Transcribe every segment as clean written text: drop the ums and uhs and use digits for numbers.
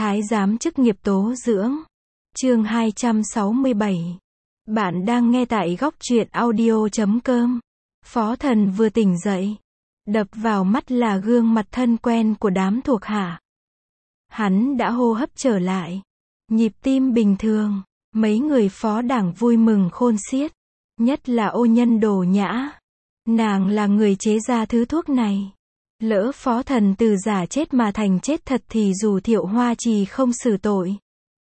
Thái giám chức nghiệp tố dưỡng. Chương 267. Bạn đang nghe tại góc truyện audio.com. Phó Thần vừa tỉnh dậy. Đập vào mắt là gương mặt thân quen của đám thuộc hạ. Hắn đã hô hấp trở lại. Nhịp tim bình thường. Mấy người phó đảng vui mừng khôn xiết. Nhất là Ô Nhân Đồ Nhã. Nàng là người chế ra thứ thuốc này. Lỡ Phó Thần từ giả chết mà thành chết thật thì dù Thiệu Hoa Trì không xử tội,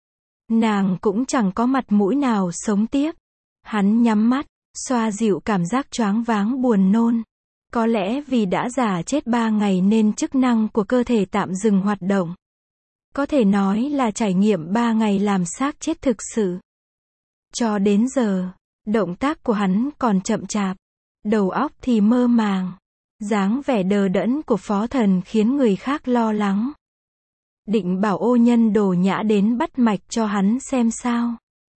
nàng cũng chẳng có mặt mũi nào sống tiếp. Hắn nhắm mắt, xoa dịu cảm giác choáng váng buồn nôn. Có lẽ vì đã giả chết 3 ngày nên chức năng của cơ thể tạm dừng hoạt động. Có thể nói là trải nghiệm 3 ngày làm xác chết thực sự. Cho đến giờ, động tác của hắn còn chậm chạp, đầu óc thì mơ màng. Dáng vẻ đờ đẫn của Phó Thần khiến người khác lo lắng. Định bảo Ô Nhân Đồ Nhã đến bắt mạch cho hắn xem sao.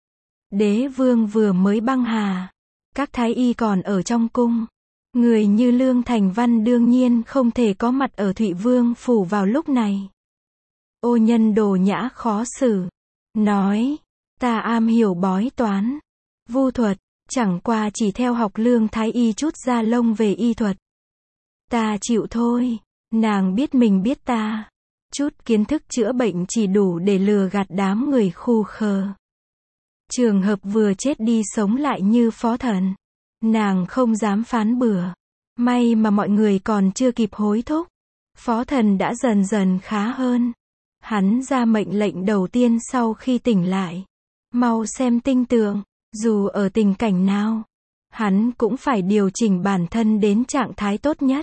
Đế vương vừa mới băng hà. Các thái y còn ở trong cung. Người như Lương Thành Văn đương nhiên không thể có mặt ở Thụy Vương phủ vào lúc này. Ô Nhân Đồ Nhã khó xử. Nói, ta am hiểu bói toán, vu thuật, chẳng qua chỉ theo học Lương Thái Y chút da lông về y thuật. Ta chịu thôi, nàng biết mình biết ta. Chút kiến thức chữa bệnh chỉ đủ để lừa gạt đám người khù khờ. Trường hợp vừa chết đi sống lại như Phó Thần, nàng không dám phán bừa. May mà mọi người còn chưa kịp hối thúc. Phó Thần đã dần dần khá hơn. Hắn ra mệnh lệnh đầu tiên sau khi tỉnh lại. Mau xem tinh tượng, dù ở tình cảnh nào, hắn cũng phải điều chỉnh bản thân đến trạng thái tốt nhất.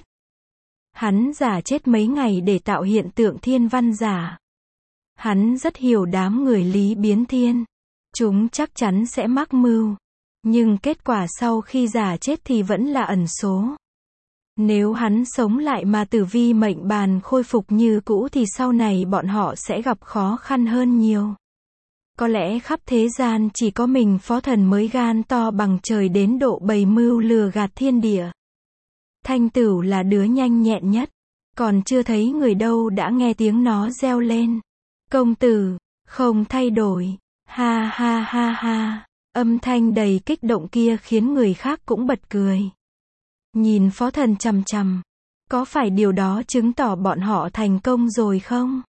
Hắn giả chết mấy ngày để tạo hiện tượng thiên văn giả. Hắn rất hiểu đám người Lý Biến Thiên. Chúng chắc chắn sẽ mắc mưu. Nhưng kết quả sau khi giả chết thì vẫn là ẩn số. Nếu hắn sống lại mà tử vi mệnh bàn khôi phục như cũ thì sau này bọn họ sẽ gặp khó khăn hơn nhiều. Có lẽ khắp thế gian chỉ có mình Phó Thần mới gan to bằng trời đến độ bày mưu lừa gạt thiên địa. Thanh Tửu là đứa nhanh nhẹn nhất. Còn chưa thấy người đâu đã nghe tiếng nó reo lên. Công tử, không thay đổi. Ha ha ha ha. Âm thanh đầy kích động kia khiến người khác cũng bật cười. Nhìn Phó Thần chằm chằm. Có phải điều đó chứng tỏ bọn họ thành công rồi không?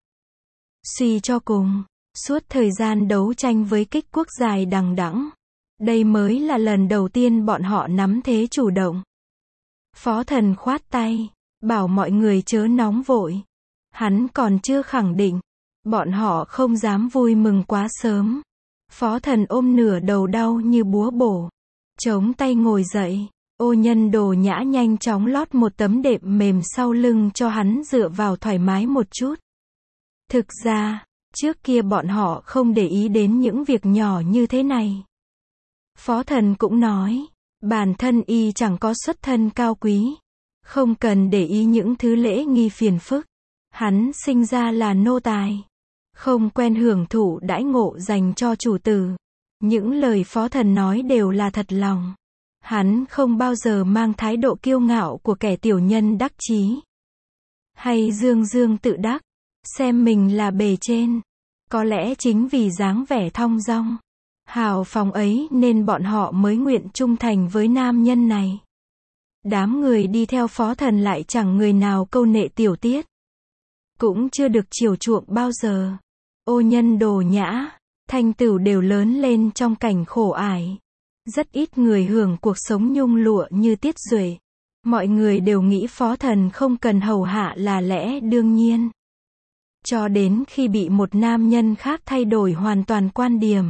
Suy cho cùng, suốt thời gian đấu tranh với Kích Quốc dài đằng đẵng, đây mới là lần đầu tiên bọn họ nắm thế chủ động. Phó Thần khoát tay, bảo mọi người chớ nóng vội. Hắn còn chưa khẳng định. Bọn họ không dám vui mừng quá sớm. Phó Thần ôm nửa đầu đau như búa bổ. Chống tay ngồi dậy. Ô Nhân Đồ Nhã nhanh chóng lót một tấm đệm mềm sau lưng cho hắn dựa vào thoải mái một chút. Thực ra, trước kia bọn họ không để ý đến những việc nhỏ như thế này. Phó Thần cũng nói, bản thân y chẳng có xuất thân cao quý. Không cần để ý những thứ lễ nghi phiền phức. Hắn sinh ra là nô tài. Không quen hưởng thụ đãi ngộ dành cho chủ tử. Những lời Phó Thần nói đều là thật lòng. Hắn không bao giờ mang thái độ kiêu ngạo của kẻ tiểu nhân đắc chí. Hay dương dương tự đắc. Xem mình là bề trên. Có lẽ chính vì dáng vẻ thong dong, hào phóng ấy nên bọn họ mới nguyện trung thành với nam nhân này. Đám người đi theo Phó Thần lại chẳng người nào câu nệ tiểu tiết. Cũng chưa được chiều chuộng bao giờ. Ô Nhân Đồ Nhã, Thanh Tửu đều lớn lên trong cảnh khổ ải. Rất ít người hưởng cuộc sống nhung lụa như Tiết Duệ. Mọi người đều nghĩ Phó Thần không cần hầu hạ là lẽ đương nhiên. Cho đến khi bị một nam nhân khác thay đổi hoàn toàn quan điểm.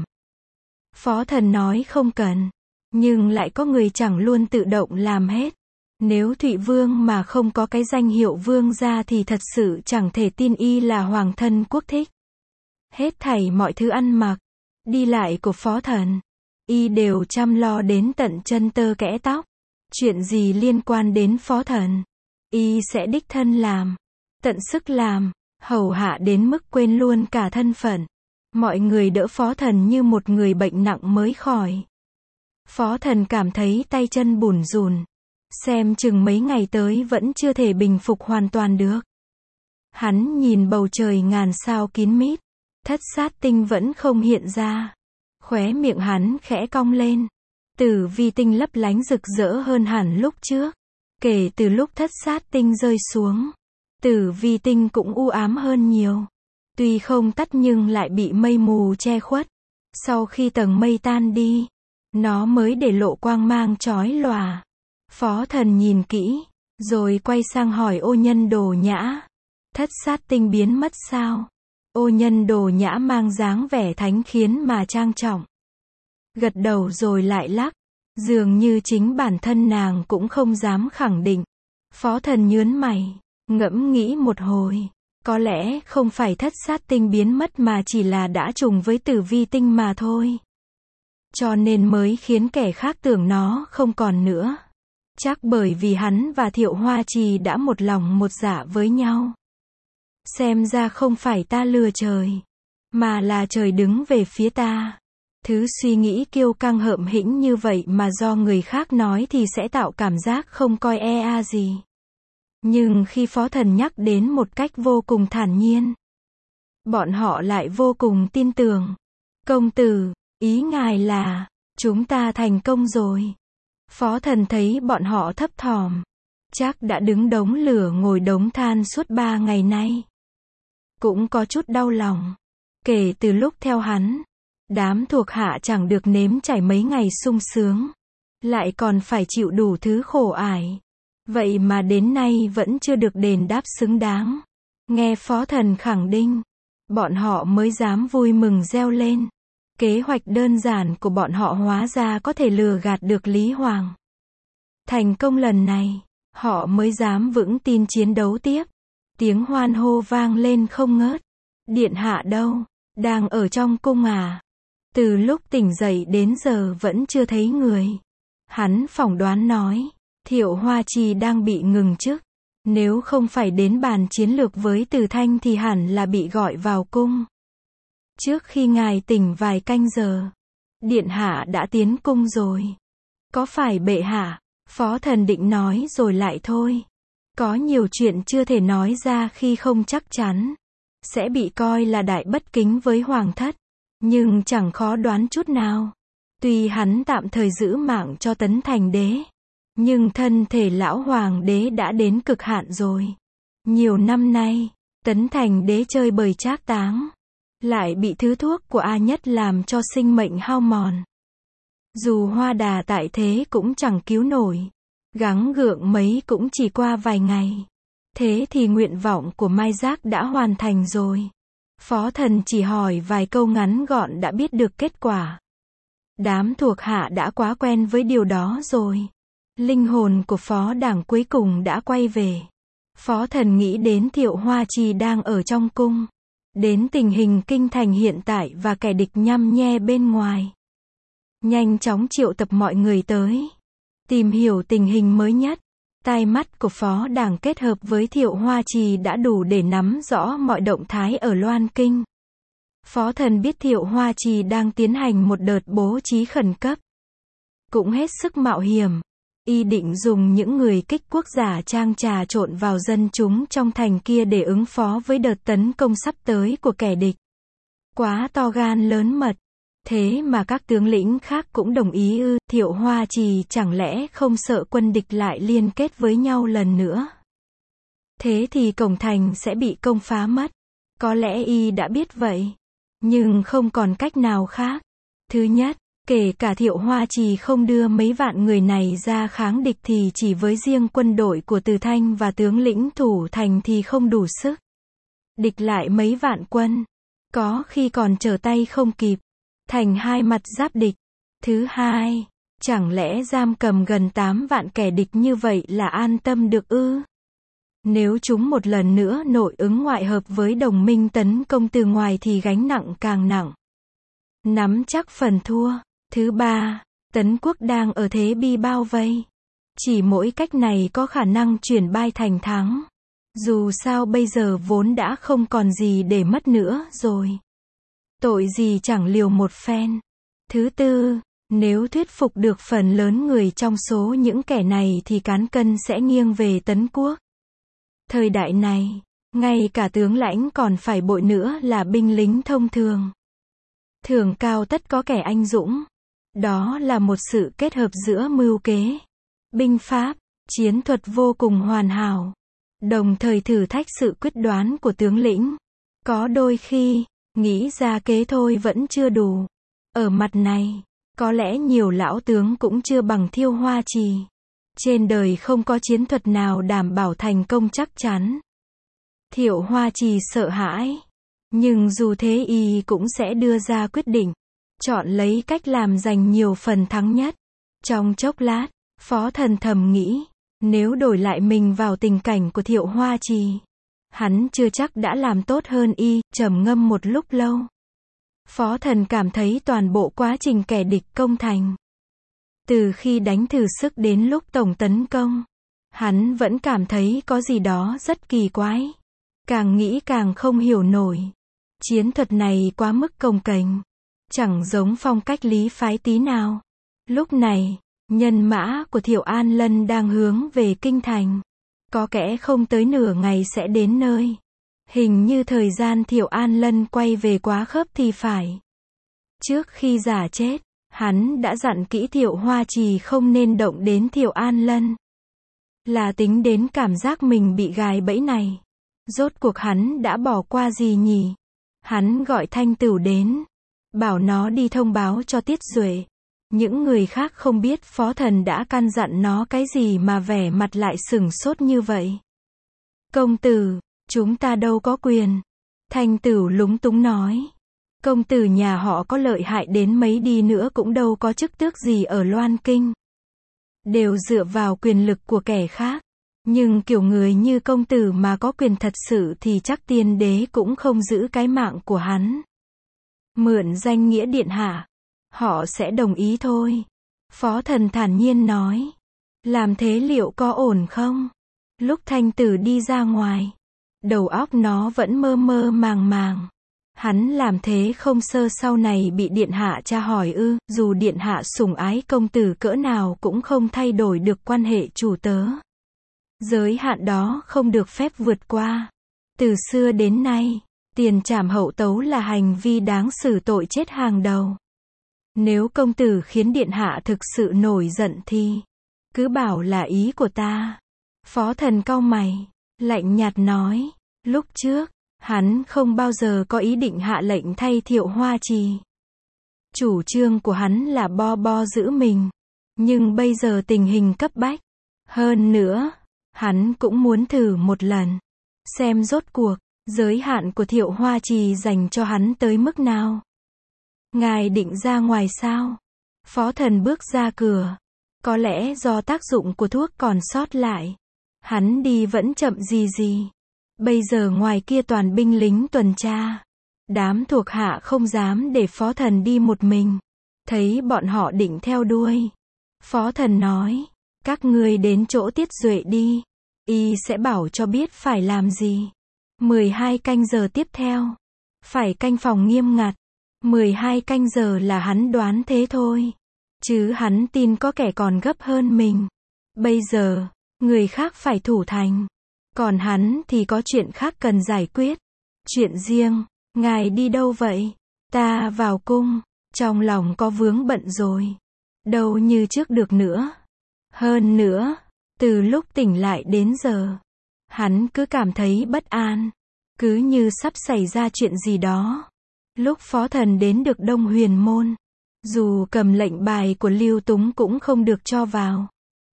Phó Thần nói không cần. Nhưng lại có người chẳng luôn tự động làm hết. Nếu Thụy Vương mà không có cái danh hiệu vương gia thì thật sự chẳng thể tin y là hoàng thân quốc thích. Hết thảy mọi thứ ăn mặc, đi lại của Phó Thần, y đều chăm lo đến tận chân tơ kẽ tóc. Chuyện gì liên quan đến Phó Thần, y sẽ đích thân làm, tận sức làm, hầu hạ đến mức quên luôn cả thân phận. Mọi người đỡ Phó Thần như một người bệnh nặng mới khỏi. Phó Thần cảm thấy tay chân bủn rủn. Xem chừng mấy ngày tới vẫn chưa thể bình phục hoàn toàn được. Hắn nhìn bầu trời ngàn sao kín mít. Thất sát tinh vẫn không hiện ra. Khóe miệng hắn khẽ cong lên. Tử vi tinh lấp lánh rực rỡ hơn hẳn lúc trước. Kể từ lúc thất sát tinh rơi xuống, tử vi tinh cũng u ám hơn nhiều. Tuy không tắt nhưng lại bị mây mù che khuất. Sau khi tầng mây tan đi, nó mới để lộ quang mang chói lòa. Phó Thần nhìn kỹ, rồi quay sang hỏi Ô Nhân Đồ Nhã. Thất sát tinh biến mất sao? Ô Nhân Đồ Nhã mang dáng vẻ thánh khiết mà trang trọng. Gật đầu rồi lại lắc. Dường như chính bản thân nàng cũng không dám khẳng định. Phó Thần nhướng mày, ngẫm nghĩ một hồi. Có lẽ không phải thất sát tinh biến mất mà chỉ là đã trùng với tử vi tinh mà thôi. Cho nên mới khiến kẻ khác tưởng nó không còn nữa. Chắc bởi vì hắn và Thiệu Hoa Trì đã một lòng một dạ với nhau. Xem ra không phải ta lừa trời, mà là trời đứng về phía ta. Thứ suy nghĩ kiêu căng hợm hĩnh như vậy mà do người khác nói thì sẽ tạo cảm giác không coi gì. Nhưng khi Phó Thần nhắc đến một cách vô cùng thản nhiên, bọn họ lại vô cùng tin tưởng. Công tử, ý ngài là, chúng ta thành công rồi. Phó Thần thấy bọn họ thấp thỏm. Chắc đã đứng đống lửa ngồi đống than suốt 3 ngày nay. Cũng có chút đau lòng. Kể từ lúc theo hắn, đám thuộc hạ chẳng được nếm trải mấy ngày sung sướng. Lại còn phải chịu đủ thứ khổ ải. Vậy mà đến nay vẫn chưa được đền đáp xứng đáng. Nghe Phó Thần khẳng định, bọn họ mới dám vui mừng reo lên. Kế hoạch đơn giản của bọn họ hóa ra có thể lừa gạt được Lý Hoàng. Thành công lần này, họ mới dám vững tin chiến đấu tiếp. Tiếng hoan hô vang lên không ngớt. Điện hạ đâu? Đang ở trong cung à? Từ lúc tỉnh dậy đến giờ vẫn chưa thấy người. Hắn phỏng đoán nói, Thiệu Hoa Trì đang bị ngừng chức. Nếu không phải đến bàn chiến lược với Từ Thanh thì hẳn là bị gọi vào cung. Trước khi ngài tỉnh vài canh giờ, điện hạ đã tiến cung rồi. Có phải bệ hạ? Phó Thần định nói rồi lại thôi. Có nhiều chuyện chưa thể nói ra khi không chắc chắn. Sẽ bị coi là đại bất kính với hoàng thất. Nhưng chẳng khó đoán chút nào. Tuy hắn tạm thời giữ mạng cho Tấn Thành Đế, nhưng thân thể lão hoàng đế đã đến cực hạn rồi. Nhiều năm nay, Tấn Thành Đế chơi bời trác táng, lại bị thứ thuốc của A Nhất làm cho sinh mệnh hao mòn. Dù Hoa Đà tại thế cũng chẳng cứu nổi. Gắng gượng mấy cũng chỉ qua vài ngày. Thế thì nguyện vọng của Mai Giác đã hoàn thành rồi. Phó Thần chỉ hỏi vài câu ngắn gọn đã biết được kết quả. Đám thuộc hạ đã quá quen với điều đó rồi. Linh hồn của Phó Đảng cuối cùng đã quay về. Phó Thần nghĩ đến Thiệu Hoa Trì đang ở trong cung. Đến tình hình kinh thành hiện tại và kẻ địch nhăm nhe bên ngoài. Nhanh chóng triệu tập mọi người tới. Tìm hiểu tình hình mới nhất. Tai mắt của Phó Đảng kết hợp với Thiệu Hoa Trì đã đủ để nắm rõ mọi động thái ở Loan Kinh. Phó Thần biết Thiệu Hoa Trì đang tiến hành một đợt bố trí khẩn cấp. Cũng hết sức mạo hiểm. Y định dùng những người kích quốc giả trang trà trộn vào dân chúng trong thành kia để ứng phó với đợt tấn công sắp tới của kẻ địch. Quá to gan lớn mật. Thế mà các tướng lĩnh khác cũng đồng ý ư? Thiệu Hoa Trì chẳng lẽ không sợ quân địch lại liên kết với nhau lần nữa? Thế thì cổng thành sẽ bị công phá mất. Có lẽ y đã biết vậy. Nhưng không còn cách nào khác. Thứ nhất, kể cả Thiệu Hoa Trì không đưa mấy vạn người này ra kháng địch thì chỉ với riêng quân đội của Từ Thanh và tướng lĩnh thủ thành thì không đủ sức. Địch lại mấy vạn quân. Có khi còn trở tay không kịp. Thành hai mặt giáp địch. Thứ hai, chẳng lẽ giam cầm gần 8 vạn kẻ địch như vậy là an tâm được ư? Nếu chúng một lần nữa nội ứng ngoại hợp với đồng minh tấn công từ ngoài thì gánh nặng càng nặng. Nắm chắc phần thua. Thứ ba, Tấn quốc đang ở thế bi bao vây. Chỉ mỗi cách này có khả năng chuyển bai thành thắng. Dù sao bây giờ vốn đã không còn gì để mất nữa rồi. Tội gì chẳng liều một phen. Thứ tư, nếu thuyết phục được phần lớn người trong số những kẻ này thì cán cân sẽ nghiêng về Tấn quốc. Thời đại này, Ngay cả tướng lãnh còn phải bội nữa là binh lính thông thường. Thưởng cao tất có kẻ anh dũng. Đó là một sự kết hợp giữa mưu kế, binh pháp, chiến thuật vô cùng hoàn hảo, đồng thời thử thách sự quyết đoán của tướng lĩnh. Có đôi khi, nghĩ ra kế thôi vẫn chưa đủ. Ở mặt này, có lẽ nhiều lão tướng cũng chưa bằng Thiệu Hoa Trì. Trên đời không có chiến thuật nào đảm bảo thành công chắc chắn. Thiệu Hoa Trì sợ hãi. Nhưng dù thế y cũng sẽ đưa ra quyết định. Chọn lấy cách làm giành nhiều phần thắng nhất. Trong chốc lát, Phó Thần thầm nghĩ, nếu đổi lại mình vào tình cảnh của Thiệu Hoa Trì, hắn chưa chắc đã làm tốt hơn y. Trầm ngâm một lúc lâu, Phó Thần cảm thấy toàn bộ quá trình kẻ địch công thành, từ khi đánh thử sức đến lúc tổng tấn công, hắn vẫn cảm thấy có gì đó rất kỳ quái. Càng nghĩ càng không hiểu nổi. Chiến thuật này quá mức cồng kềnh, chẳng giống phong cách Lý phái tí nào. Lúc này, nhân mã của Thiệu An Lân đang hướng về kinh thành. Có kẻ không tới nửa ngày sẽ đến nơi. Hình như thời gian Thiệu An Lân quay về quá khớp thì phải. Trước khi giả chết, hắn đã dặn kỹ Thiệu Hoa Trì không nên động đến Thiệu An Lân. Là tính đến cảm giác mình bị gài bẫy này. Rốt cuộc hắn đã bỏ qua gì nhỉ? Hắn gọi Thanh Tửu đến, bảo nó đi thông báo cho Tiết Duệ. Những người khác không biết Phó Thần đã căn dặn nó cái gì mà vẻ mặt lại sửng sốt như vậy. Công tử, chúng ta đâu có quyền. Thanh Tửu lúng túng nói. Công tử nhà họ có lợi hại đến mấy đi nữa cũng đâu có chức tước gì ở Loan Kinh. Đều dựa vào quyền lực của kẻ khác. Nhưng kiểu người như công tử mà có quyền thật sự thì chắc tiên đế cũng không giữ cái mạng của hắn. Mượn danh nghĩa điện hạ, họ sẽ đồng ý thôi. Phó Thần thản nhiên nói. Làm thế liệu có ổn không? Lúc Thanh Tử đi ra ngoài, đầu óc nó vẫn mơ mơ màng màng. Hắn làm thế không sơ sau này bị điện hạ tra hỏi ư? Dù điện hạ sủng ái công tử cỡ nào cũng không thay đổi được quan hệ chủ tớ. Giới hạn đó không được phép vượt qua. Từ xưa đến nay, tiền trảm hậu tấu là hành vi đáng xử tội chết hàng đầu. Nếu công tử khiến điện hạ thực sự nổi giận thì cứ bảo là ý của ta. Phó Thần cau mày, lạnh nhạt nói. Lúc trước, hắn không bao giờ có ý định hạ lệnh thay Thiệu Hoa Trì. Chủ trương của hắn là bo giữ mình. Nhưng bây giờ tình hình cấp bách. Hơn nữa, hắn cũng muốn thử một lần. Xem rốt cuộc, giới hạn của Thiệu Hoa Trì dành cho hắn tới mức nào. Ngài định ra ngoài sao? Phó Thần bước ra cửa. Có lẽ do tác dụng của thuốc còn sót lại. Hắn đi vẫn chậm gì. Bây giờ ngoài kia toàn binh lính tuần tra. Đám thuộc hạ không dám để Phó Thần đi một mình. Thấy bọn họ định theo đuôi. Phó Thần nói. Các ngươi đến chỗ Tiết Duệ đi. Y sẽ bảo cho biết phải làm gì. 12 canh giờ tiếp theo. Phải canh phòng nghiêm ngặt. 12 canh giờ là hắn đoán thế thôi. Chứ hắn tin có kẻ còn gấp hơn mình. Bây giờ, người khác phải thủ thành. Còn hắn thì có chuyện khác cần giải quyết. Chuyện riêng, ngài đi đâu vậy? Ta vào cung, trong lòng có vướng bận rồi. Đâu như trước được nữa. Hơn nữa, từ lúc tỉnh lại đến giờ, hắn cứ cảm thấy bất an. Cứ như sắp xảy ra chuyện gì đó. Lúc Phó Thần đến được Đông Huyền Môn, dù cầm lệnh bài của Lưu Túng cũng không được cho vào.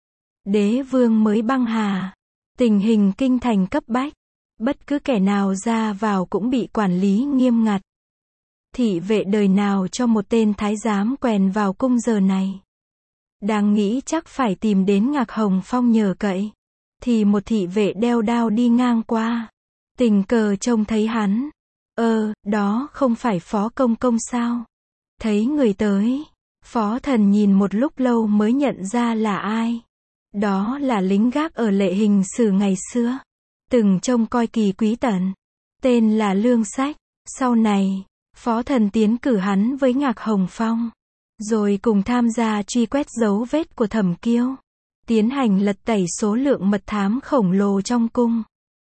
Đế vương mới băng hà. Tình hình kinh thành cấp bách. Bất cứ kẻ nào ra vào cũng bị quản lý nghiêm ngặt. Thị vệ đời nào cho một tên thái giám quèn vào cung giờ này. Đang nghĩ chắc phải tìm đến Ngạc Hồng Phong nhờ cậy. Thì một thị vệ đeo đao đi ngang qua. Tình cờ trông thấy hắn. Đó không phải Phó Công Công sao? Thấy người tới, Phó Thần nhìn một lúc lâu mới nhận ra là ai. Đó là lính gác ở Lệ Hình Sử ngày xưa. Từng trông coi Kỳ Quý Tần. Tên là Lương Sách. Sau này, Phó Thần tiến cử hắn với Ngạc Hồng Phong. Rồi cùng tham gia truy quét dấu vết của Thẩm Kiêu. Tiến hành lật tẩy số lượng mật thám khổng lồ trong cung.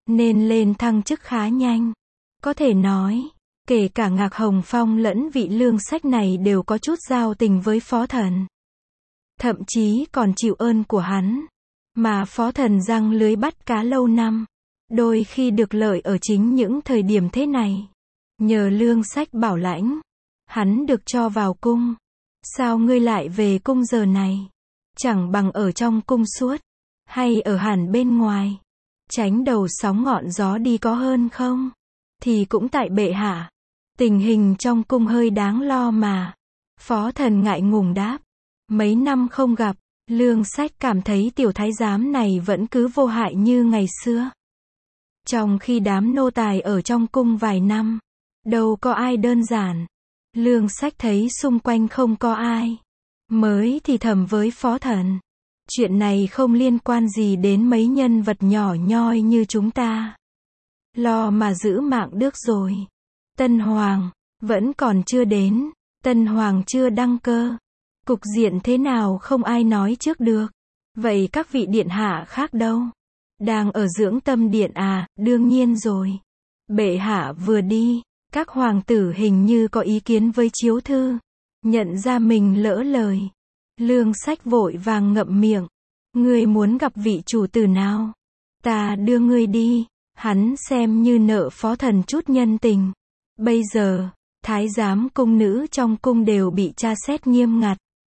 nên lên thăng chức khá nhanh. Có thể nói, kể cả Ngạc Hồng Phong lẫn vị Lương Sách này đều có chút giao tình với Phó Thần. Thậm chí còn chịu ơn của hắn. Mà Phó Thần giăng lưới bắt cá lâu năm. Đôi khi được lợi ở chính những thời điểm thế này. Nhờ Lương Sách bảo lãnh, hắn được cho vào cung. Sao ngươi lại về cung giờ này? Chẳng bằng ở trong cung suốt, hay ở hẳn bên ngoài, tránh đầu sóng ngọn gió đi có hơn không? Thì cũng tại bệ hạ, tình hình trong cung hơi đáng lo mà. Phó Thần ngại ngùng đáp. Mấy năm không gặp, Lương Sách cảm thấy tiểu thái giám này vẫn cứ vô hại như ngày xưa. Trong khi đám nô tài ở trong cung vài năm, đâu có ai đơn giản. Lương Sách thấy xung quanh không có ai, mới thì thầm với Phó Thần. Chuyện này không liên quan gì đến mấy nhân vật nhỏ nhoi như chúng ta. Lo mà giữ mạng được rồi. Tân Hoàng, vẫn còn chưa đến. Tân Hoàng chưa đăng cơ. Cục diện thế nào không ai nói trước được. Vậy các vị điện hạ khác đâu? Đang ở dưỡng tâm điện à? Đương nhiên rồi. Bệ hạ vừa đi, các hoàng tử hình như có ý kiến với chiếu thư. Nhận ra mình lỡ lời. Lương Sách vội vàng ngậm miệng. Ngươi muốn gặp vị chủ tử nào? Ta đưa ngươi đi. Hắn xem như nợ Phó Thần chút nhân tình. Bây giờ, thái giám cung nữ trong cung đều bị tra xét nghiêm ngặt.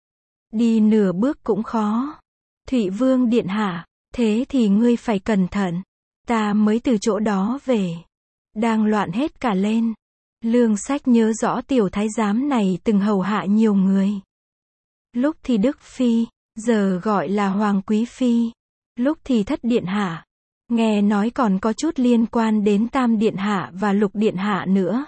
Đi nửa bước cũng khó. Thụy Vương điện hạ, thế thì ngươi phải cẩn thận. Ta mới từ chỗ đó về. Đang loạn hết cả lên. Lương Sách nhớ rõ tiểu thái giám này từng hầu hạ nhiều người. Lúc thì Đức Phi, giờ gọi là Hoàng Quý Phi. Lúc thì Thất Điện Hạ. Nghe nói còn có chút liên quan đến Tam Điện Hạ và Lục Điện Hạ nữa.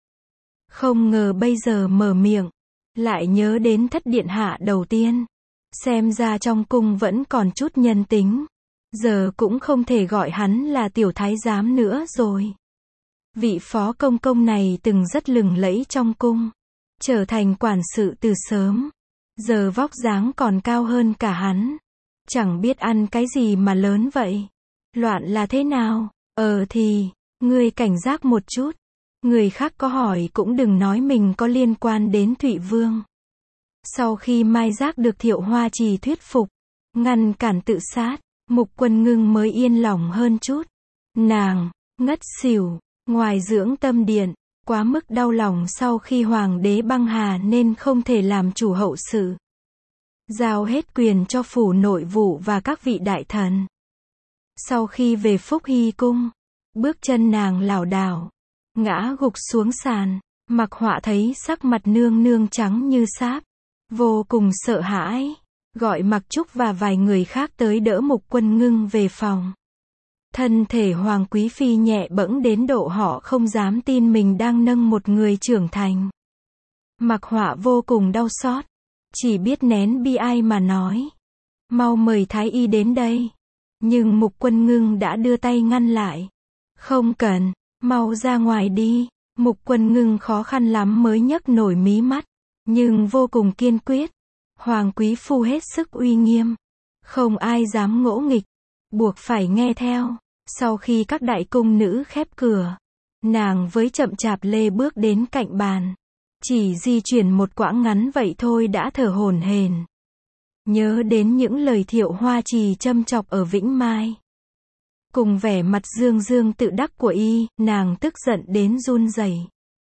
Không ngờ bây giờ mở miệng, lại nhớ đến Thất Điện Hạ đầu tiên. Xem ra trong cung vẫn còn chút nhân tính. Giờ cũng không thể gọi hắn là tiểu thái giám nữa rồi. Vị phó công công này từng rất lừng lẫy trong cung. Trở thành quản sự từ sớm. Giờ vóc dáng còn cao hơn cả hắn. Chẳng biết ăn cái gì mà lớn vậy. Loạn là thế nào? Thì, ngươi cảnh giác một chút. Người khác có hỏi cũng đừng nói mình có liên quan đến Thụy Vương. Sau khi Mai Giác được Thiệu Hoa Trì thuyết phục, ngăn cản tự sát, Mục Quân Ngưng mới yên lòng hơn chút. Nàng ngất xỉu ngoài dưỡng tâm điện, quá mức đau lòng sau khi hoàng đế băng hà nên không thể làm chủ hậu sự. Giao hết quyền cho phủ nội vụ và các vị đại thần. Sau khi về Phúc Hy cung, bước chân nàng lảo đảo, ngã gục xuống sàn. Mặc Họa thấy sắc mặt nương nương trắng như sáp, vô cùng sợ hãi, gọi Mặc Trúc và vài người khác tới đỡ Mục Quân Ngưng về phòng. Thân thể Hoàng Quý Phi nhẹ bẫng đến độ họ không dám tin mình đang nâng một người trưởng thành. Mặc Họa vô cùng đau xót, chỉ biết nén bi ai mà nói. Mau mời Thái Y đến đây. Nhưng Mục Quân Ngưng đã đưa tay ngăn lại. Không cần, mau ra ngoài đi. Mục Quân Ngưng khó khăn lắm mới nhấc nổi mí mắt, nhưng vô cùng kiên quyết. Hoàng quý phu hết sức uy nghiêm, không ai dám ngỗ nghịch, buộc phải nghe theo. Sau khi các đại cung nữ khép cửa, nàng với chậm chạp lê bước đến cạnh bàn. Chỉ di chuyển một quãng ngắn vậy thôi đã thở hổn hển. Nhớ đến những lời Thiệu Hoa Trì châm chọc ở Vĩnh Mai. Cùng vẻ mặt dương dương tự đắc của y, nàng tức giận đến run rẩy.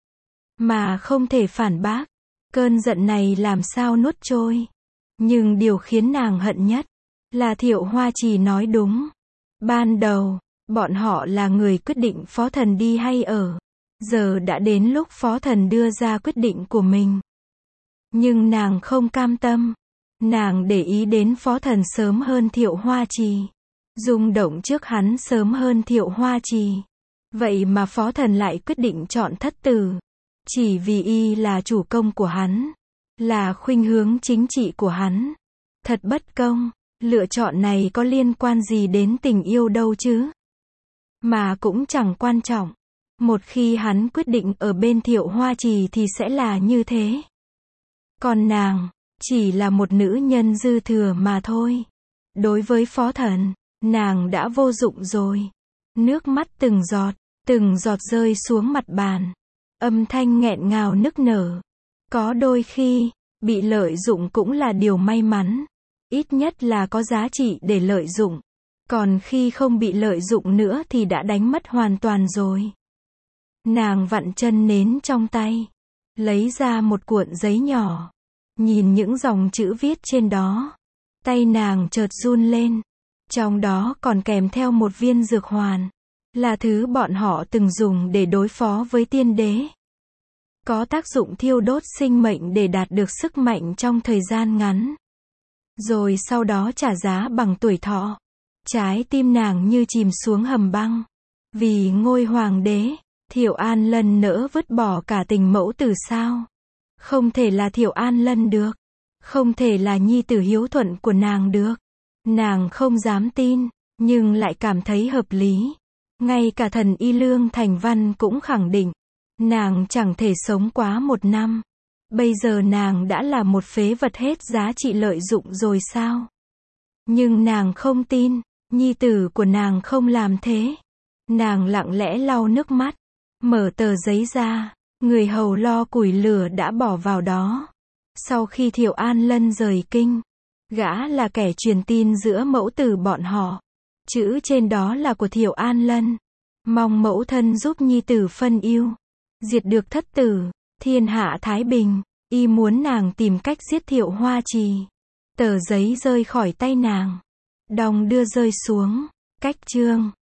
Mà không thể phản bác. Cơn giận này làm sao nuốt trôi. Nhưng điều khiến nàng hận nhất là Thiệu Hoa Trì nói đúng. Ban đầu, bọn họ là người quyết định Phó Thần đi hay ở. Giờ đã đến lúc Phó Thần đưa ra quyết định của mình. Nhưng nàng không cam tâm. Nàng để ý đến Phó Thần sớm hơn Thiệu Hoa Trì. Rung động trước hắn sớm hơn Thiệu Hoa Trì. Vậy mà Phó Thần lại quyết định chọn Thất Tử. Chỉ vì y là chủ công của hắn. Là khuynh hướng chính trị của hắn. Thật bất công. Lựa chọn này có liên quan gì đến tình yêu đâu chứ? Mà cũng chẳng quan trọng. Một khi hắn quyết định ở bên Thiệu Hoa Trì thì sẽ là như thế. Còn nàng, chỉ là một nữ nhân dư thừa mà thôi. Đối với Phó Thần, nàng đã vô dụng rồi. Nước mắt từng giọt rơi xuống mặt bàn. Âm thanh nghẹn ngào nức nở. Có đôi khi, bị lợi dụng cũng là điều may mắn. Ít nhất là có giá trị để lợi dụng. Còn khi không bị lợi dụng nữa thì đã đánh mất hoàn toàn rồi. Nàng vặn chân nến trong tay. Lấy ra một cuộn giấy nhỏ. Nhìn những dòng chữ viết trên đó. Tay nàng chợt run lên. Trong đó còn kèm theo một viên dược hoàn. Là thứ bọn họ từng dùng để đối phó với tiên đế. Có tác dụng thiêu đốt sinh mệnh để đạt được sức mạnh trong thời gian ngắn. Rồi sau đó trả giá bằng tuổi thọ. Trái tim nàng như chìm xuống hầm băng. Vì ngôi hoàng đế, Thiệu An Lân nỡ vứt bỏ cả tình mẫu tử sao? Không thể là Thiệu An Lân được. Không thể là nhi tử hiếu thuận của nàng được. Nàng không dám tin, nhưng lại cảm thấy hợp lý. Ngay cả thần Y Lương Thành Văn cũng khẳng định. Nàng chẳng thể sống quá 1 năm. Bây giờ nàng đã là một phế vật hết giá trị lợi dụng rồi sao? Nhưng nàng không tin, nhi tử của nàng không làm thế. Nàng lặng lẽ lau nước mắt, mở tờ giấy ra, người hầu lo củi lửa đã bỏ vào đó. Sau khi Thiệu An Lân rời kinh, gã là kẻ truyền tin giữa mẫu tử bọn họ. Chữ trên đó là của Thiệu An Lân. Mong mẫu thân giúp nhi tử phân ưu, diệt được thất tử, thiên hạ thái bình. Y muốn nàng tìm cách giết Thiệu Hoa Trì. Tờ giấy rơi khỏi tay nàng. Đong đưa rơi xuống. Cách chương